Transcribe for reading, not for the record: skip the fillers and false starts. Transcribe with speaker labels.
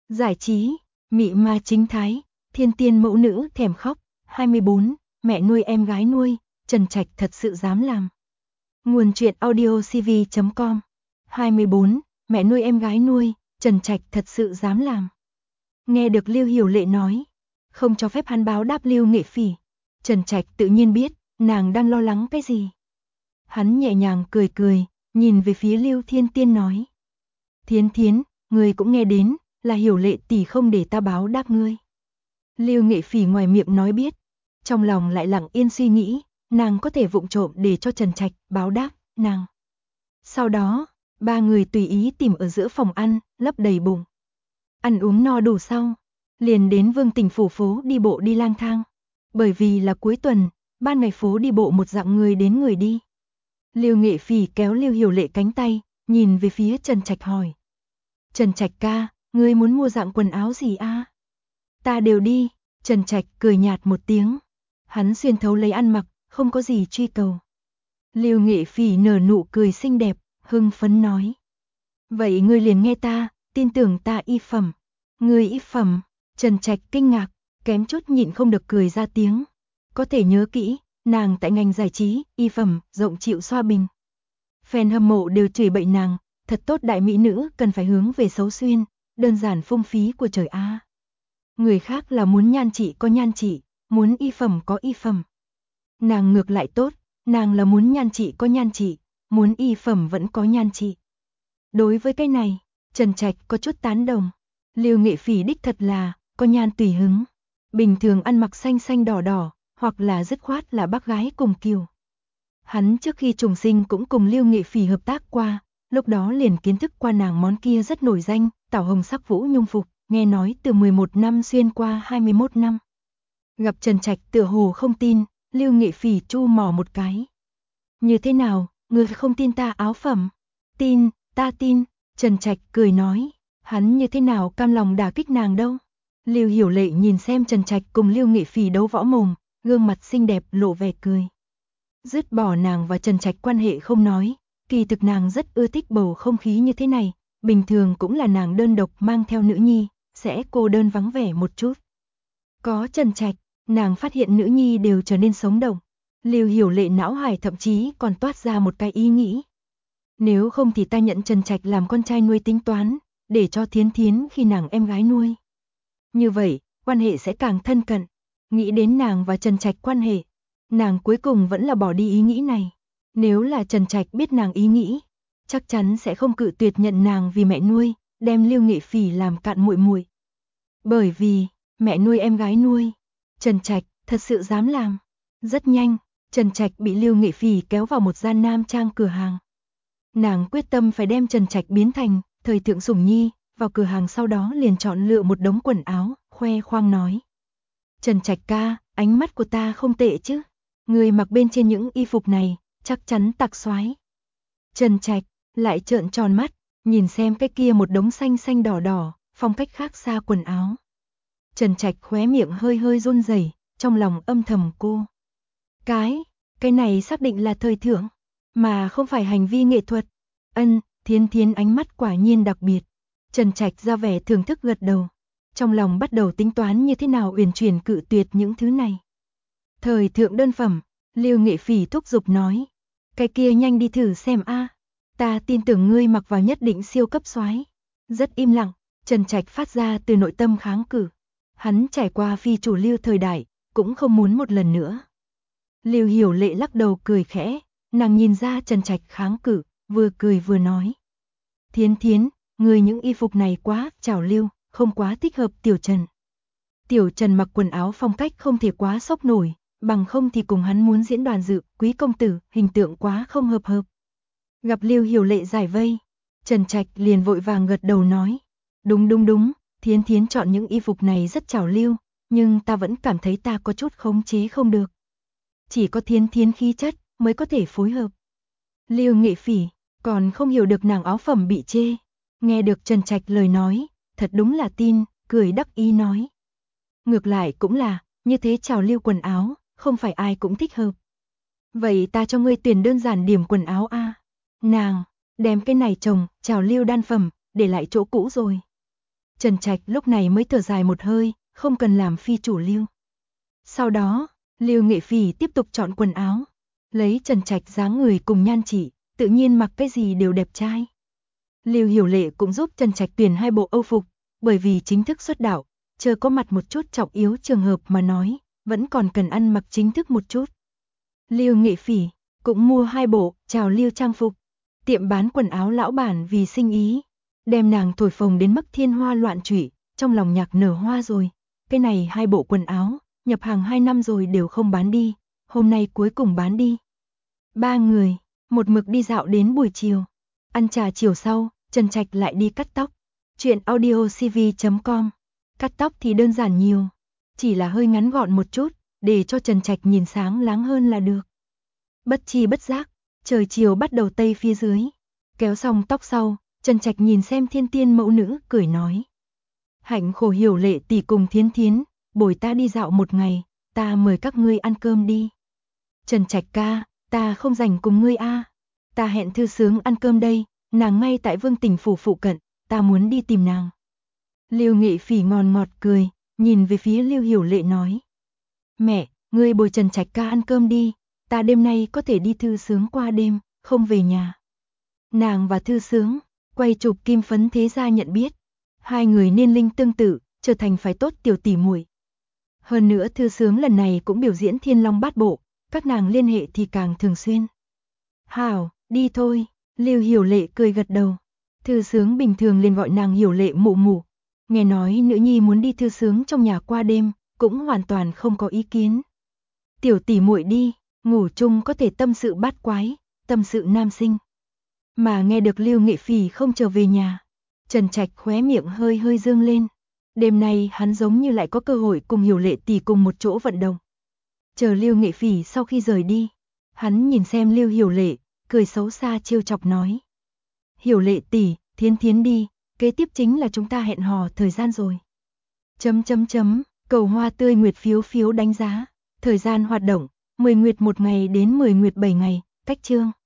Speaker 1: Giải trí, mị ma chính thái, thiên tiên mẫu nữ thèm khóc. 24, mẹ nuôi em gái nuôi, Trần Trạch thật sự dám làm. Nguồn truyện audio cv.com. 24, mẹ nuôi em gái nuôi, Trần Trạch thật sự dám làm. Nghe được Lưu Hiểu Lệ nói, không cho phép hắn báo đáp Lưu Nghệ Phỉ. Trần Trạch tự nhiên biết, nàng đang lo lắng cái gì. Hắn nhẹ nhàng cười cười, nhìn về phía Lưu Thiên Tiên nói. Thiến Thiến, ngươi cũng nghe đến, là Hiểu Lệ tỷ không để ta báo đáp ngươi. Lưu Nghệ Phỉ ngoài miệng nói biết, trong lòng lại lặng yên suy nghĩ, nàng có thể vụng trộm để cho Trần Trạch báo đáp nàng. Sau đó, ba người tùy ý tìm ở giữa phòng ăn, lấp đầy bụng. Ăn uống no đủ sau, liền đến Vương Tỉnh phủ phố đi bộ đi lang thang. Bởi vì là cuối tuần, ban ngày phố đi bộ một dạng người đến người đi. Lưu Nghệ Phỉ kéo Lưu Hiểu Lệ cánh tay, nhìn về phía Trần Trạch hỏi. Trần Trạch ca, ngươi muốn mua dạng quần áo gì a? Ta đều đi. Trần Trạch cười nhạt một tiếng. Hắn xuyên thấu lấy ăn mặc, không có gì truy cầu. Lưu Nghệ Phỉ nở nụ cười xinh đẹp, hưng phấn nói. Vậy ngươi liền nghe ta, tin tưởng ta y phẩm. Ngươi y phẩm? Trần Trạch kinh ngạc, kém chút nhịn không được cười ra tiếng. Có thể nhớ kỹ, nàng tại ngành giải trí, y phẩm, rộng chịu xoa bình. Fan hâm mộ đều chửi bậy nàng, thật tốt đại mỹ nữ cần phải hướng về xấu xuyên, đơn giản phung phí của trời a. Người khác là muốn nhan trị có nhan trị, muốn y phẩm có y phẩm. Nàng ngược lại tốt, nàng là muốn nhan trị có nhan trị, muốn y phẩm vẫn có nhan trị. Đối với cái này, Trần Trạch có chút tán đồng. Lưu Nghệ Phỉ đích thật là có nhan tùy hứng. Bình thường ăn mặc xanh xanh đỏ đỏ, hoặc là dứt khoát là bác gái cùng kiều. Hắn trước khi trùng sinh cũng cùng Lưu Nghệ Phỉ hợp tác qua, lúc đó liền kiến thức qua nàng món kia rất nổi danh, tảo hồng sắc vũ nhung phục, nghe nói từ 11 năm xuyên qua 21 năm. Gặp Trần Trạch tựa hồ không tin, Lưu Nghệ Phỉ chu mỏ một cái. Như thế nào, ngươi không tin ta áo phẩm? Tin, ta tin, Trần Trạch cười nói, hắn như thế nào cam lòng đả kích nàng đâu. Lưu Hiểu Lệ nhìn xem Trần Trạch cùng Lưu Nghệ Phỉ đấu võ mồm, gương mặt xinh đẹp lộ vẻ cười. Dứt bỏ nàng và Trần Trạch quan hệ không nói, kỳ thực nàng rất ưa thích bầu không khí như thế này, bình thường cũng là nàng đơn độc mang theo nữ nhi, sẽ cô đơn vắng vẻ một chút. Có Trần Trạch, nàng phát hiện nữ nhi đều trở nên sống động. Lưu Hiểu Lệ não hải thậm chí còn toát ra một cái ý nghĩ. Nếu không thì ta nhận Trần Trạch làm con trai nuôi tính toán, để cho Thiến Thiến khi nàng em gái nuôi. Như vậy, quan hệ sẽ càng thân cận. Nghĩ đến nàng và Trần Trạch quan hệ, nàng cuối cùng vẫn là bỏ đi ý nghĩ này. Nếu là Trần Trạch biết nàng ý nghĩ, chắc chắn sẽ không cự tuyệt nhận nàng vì mẹ nuôi, đem Lưu Nghệ Phỉ làm cạn muội muội. Bởi vì, mẹ nuôi em gái nuôi, Trần Trạch thật sự dám làm. Rất nhanh, Trần Trạch bị Lưu Nghệ Phỉ kéo vào một gian nam trang cửa hàng. Nàng quyết tâm phải đem Trần Trạch biến thành thời thượng sủng nhi, vào cửa hàng sau đó liền chọn lựa một đống quần áo, khoe khoang nói. Trần Trạch ca, ánh mắt của ta không tệ chứ. Người mặc bên trên những y phục này, chắc chắn tặc xoái. Trần Trạch lại trợn tròn mắt, nhìn xem cái kia một đống xanh xanh đỏ đỏ, phong cách khác xa quần áo. Trần Trạch khóe miệng hơi hơi run rẩy, trong lòng âm thầm cô. Cái này xác định là thời thượng, mà không phải hành vi nghệ thuật. Thiến Thiến ánh mắt quả nhiên đặc biệt. Trần Trạch ra vẻ thưởng thức gật đầu. Trong lòng bắt đầu tính toán như thế nào uyển chuyển cự tuyệt những thứ này. Thời thượng đơn phẩm, Lưu Nghệ Phỉ thúc giục nói. Cái kia nhanh đi thử xem a, ta tin tưởng ngươi mặc vào nhất định siêu cấp soái. Rất im lặng, Trần Trạch phát ra từ nội tâm kháng cự. Hắn trải qua phi chủ lưu thời đại, cũng không muốn một lần nữa. Lưu Hiểu Lệ lắc đầu cười khẽ, nàng nhìn ra Trần Trạch kháng cự, vừa cười vừa nói. Thiến Thiến, người những y phục này quá trào lưu, không quá thích hợp Tiểu Trần. Tiểu Trần mặc quần áo phong cách không thể quá sốc nổi, bằng không thì cùng hắn muốn diễn đoàn dự, quý công tử, hình tượng quá không hợp. Gặp Lưu Hiểu Lệ giải vây, Trần Trạch liền vội vàng gật đầu nói. Đúng, Thiến Thiến chọn những y phục này rất trào lưu, nhưng ta vẫn cảm thấy ta có chút khống chế không được. Chỉ có Thiến Thiến khí chất mới có thể phối hợp. Lưu Nghệ Phỉ còn không hiểu được nàng áo phẩm bị chê. Nghe được Trần Trạch lời nói, thật đúng là tin, cười đắc ý nói. Ngược lại cũng là, như thế trào lưu quần áo, không phải ai cũng thích hợp. Vậy ta cho ngươi tuyển đơn giản điểm quần áo a. Nàng, đem cái này trồng, trào lưu đan phẩm, để lại chỗ cũ rồi. Trần Trạch lúc này mới thở dài một hơi, không cần làm phi chủ Lưu. Sau đó, Lưu Nghệ Phỉ tiếp tục chọn quần áo. Lấy Trần Trạch dáng người cùng nhan trị, tự nhiên mặc cái gì đều đẹp trai. Lưu Hiểu Lệ cũng giúp Trần Trạch tuyển 2 bộ Âu phục, bởi vì chính thức xuất đạo, chờ có mặt một chút trọng yếu trường hợp mà nói, vẫn còn cần ăn mặc chính thức một chút. Lưu Nghệ Phỉ cũng mua 2 bộ trào lưu trang phục. Tiệm bán quần áo lão bản vì sinh ý, đem nàng thổi phồng đến mức thiên hoa loạn trụy, trong lòng nhạc nở hoa rồi. Cái này 2 bộ quần áo, nhập hàng 2 năm rồi đều không bán đi, hôm nay cuối cùng bán đi. 3 người, một mực đi dạo đến buổi chiều. Ăn trà chiều sau, Trần Trạch lại đi cắt tóc. Chuyện audiocv.com. Cắt tóc thì đơn giản nhiều, chỉ là hơi ngắn gọn một chút, để cho Trần Trạch nhìn sáng láng hơn là được. Bất chi bất giác, trời chiều bắt đầu tây phía dưới. Kéo xong tóc sau, Trần Trạch nhìn xem thiên tiên mẫu nữ, cười nói. Hạnh khổ Hiểu Lệ tỷ cùng Thiến Thiến, bồi ta đi dạo một ngày, ta mời các ngươi ăn cơm đi. Trần Trạch ca, ta không rảnh cùng ngươi a. Ta hẹn Thư Sướng ăn cơm đây, nàng ngay tại Vương Tỉnh phủ phụ cận, ta muốn đi tìm nàng. Lưu Nghệ Phỉ ngòn ngọt cười, nhìn về phía Lưu Hiểu Lệ nói. Mẹ, ngươi bồi Trần Trạch ca ăn cơm đi, ta đêm nay có thể đi Thư Sướng qua đêm, không về nhà. Nàng và Thư Sướng, quay chụp Kim Phấn Thế Gia nhận biết. 2 người niên linh tương tự, trở thành phái tốt tiểu tỷ muội. Hơn nữa Thư Sướng lần này cũng biểu diễn Thiên Long Bát Bộ, các nàng liên hệ thì càng thường xuyên. Hảo, đi thôi, Lưu Hiểu Lệ cười gật đầu. Thư Sướng bình thường liền gọi nàng Hiểu Lệ mụ mụ. Nghe nói nữ nhi muốn đi Thư Sướng trong nhà qua đêm, cũng hoàn toàn không có ý kiến. Tiểu tỷ muội đi, ngủ chung có thể tâm sự bát quái, tâm sự nam sinh. Mà nghe được Lưu Nghệ Phỉ không trở về nhà, Trần Trạch khóe miệng hơi hơi dương lên. Đêm nay hắn giống như lại có cơ hội cùng Hiểu Lệ tỷ cùng một chỗ vận động. Chờ Lưu Nghệ Phỉ sau khi rời đi, hắn nhìn xem Lưu Hiểu Lệ, cười xấu xa trêu chọc nói. Hiểu Lệ tỷ, Thiến Thiến đi, kế tiếp chính là chúng ta hẹn hò thời gian rồi. Cầu hoa tươi nguyệt phiếu đánh giá. Thời gian hoạt động, 10 nguyệt 1 ngày đến 10 nguyệt 7 ngày, cách chương.